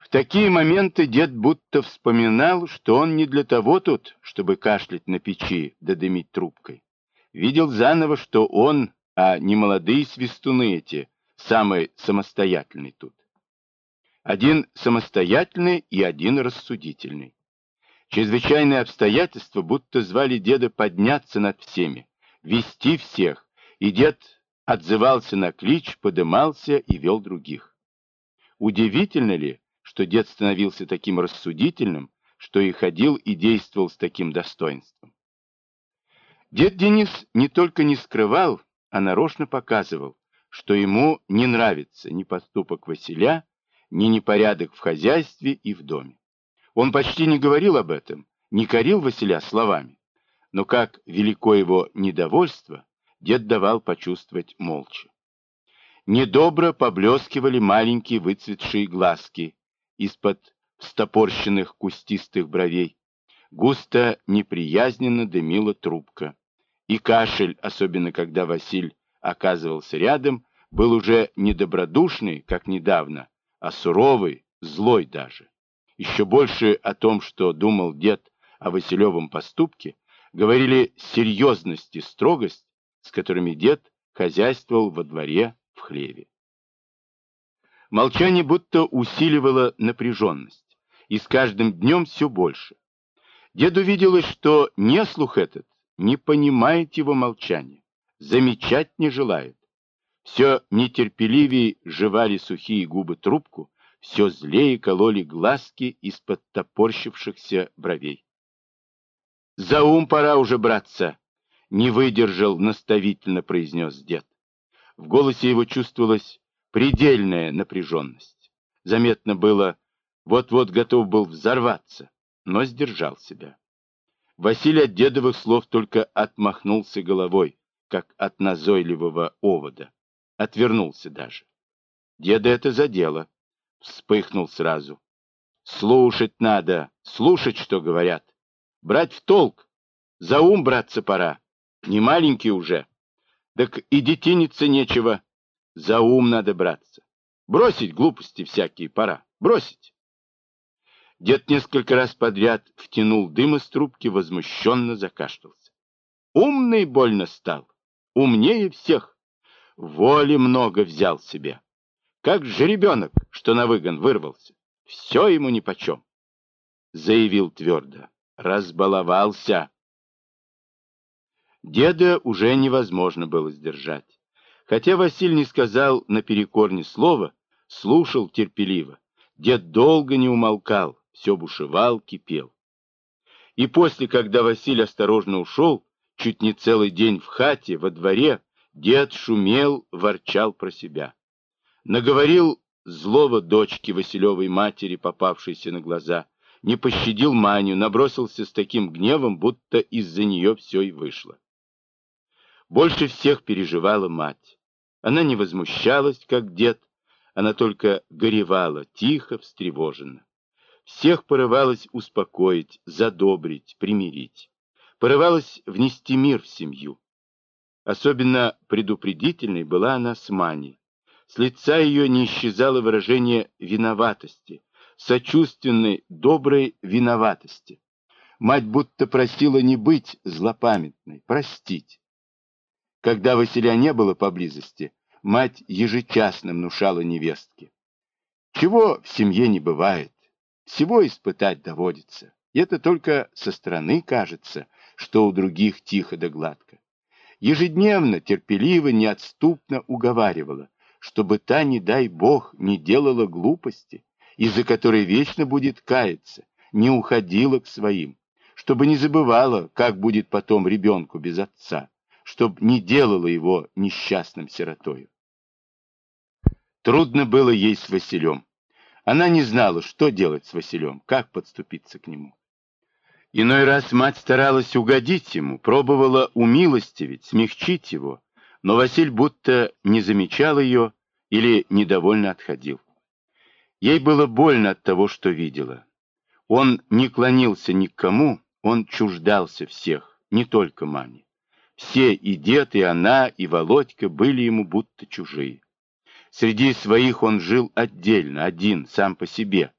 В такие моменты дед будто вспоминал, что он не для того тут, чтобы кашлять на печи да дымить трубкой. Видел заново, что он, а не молодые свистуны эти, самый самостоятельный тут. Один самостоятельный и один рассудительный. Чрезвычайные обстоятельства будто звали деда подняться над всеми, вести всех, и дед отзывался на клич, подымался и вел других. Удивительно ли, что дед становился таким рассудительным, что и ходил и действовал с таким достоинством? Дед Денис не только не скрывал, а нарочно показывал, что ему не нравится ни поступок Василя, ни непорядок в хозяйстве и в доме. Он почти не говорил об этом, не корил Василя словами, но как велико его недовольство, дед давал почувствовать молча. Недобро поблескивали маленькие выцветшие глазки из-под встопорщенных кустистых бровей. Густо неприязненно дымила трубка. И кашель, особенно когда Василь оказывался рядом, был уже не добродушный, как недавно, а суровый, злой даже. Еще больше о том, что думал дед о Василевом поступке, говорили серьезность и строгость, с которыми дед хозяйствовал во дворе в хлеве. Молчание будто усиливало напряженность, и с каждым днем все больше. Деду виделось, что неслух этот не понимает его молчания, замечать не желает. Все нетерпеливее жевали сухие губы трубку, все злее кололи глазки из-под топорщившихся бровей. «За ум пора уже браться!» — не выдержал, наставительно произнес дед. В голосе его чувствовалась предельная напряженность. Заметно было, вот-вот готов был взорваться, но сдержал себя. Василий от дедовых слов только отмахнулся головой, как от назойливого овода. Отвернулся даже. Деда это задело. Вспыхнул сразу. Слушать надо, слушать, что говорят. Брать в толк. За ум браться пора. Не маленький уже. Так и детиниться нечего. За ум надо браться. Бросить глупости всякие пора. Бросить. Дед несколько раз подряд втянул дым из трубки, возмущенно закашлялся. Умный больно стал. Умнее всех. Воли много взял себе. Как жеребенок, что на выгон вырвался. Все ему нипочем. Заявил твердо. Разбаловался. Деда уже невозможно было сдержать. Хотя Василий не сказал наперекор ни слова, слушал терпеливо. Дед долго не умолкал, все бушевал, кипел. И после, когда Василий осторожно ушел, чуть не целый день в хате, во дворе, дед шумел, ворчал про себя. Наговорил злого дочке Василевой матери, попавшейся на глаза, не пощадил Маню, набросился с таким гневом, будто из-за нее все и вышло. Больше всех переживала мать. Она не возмущалась, как дед, она только горевала, тихо, встревоженно. Всех порывалась успокоить, задобрить, примирить. Порывалась внести мир в семью. Особенно предупредительной была она с Маней. С лица ее не исчезало выражение виноватости, сочувственной, доброй виноватости. Мать будто просила не быть злопамятной, простить. Когда Василя не было поблизости, мать ежечасно внушала невестке. Чего в семье не бывает, всего испытать доводится. И это только со стороны кажется, что у других тихо да гладко. Ежедневно, терпеливо, неотступно уговаривала, чтобы та, не дай бог, не делала глупости, из-за которой вечно будет каяться, не уходила к своим, чтобы не забывала, как будет потом ребенку без отца, чтобы не делала его несчастным сиротою. Трудно было ей с Василем. Она не знала, что делать с Василем, как подступиться к нему. Иной раз мать старалась угодить ему, пробовала умилостивить, смягчить его, но Василь будто не замечал ее или недовольно отходил. Ей было больно от того, что видела. Он не клонился ни к кому, он чуждался всех, не только маме. Все, и дед, и она, и Володька, были ему будто чужие. Среди своих он жил отдельно, один, сам по себе,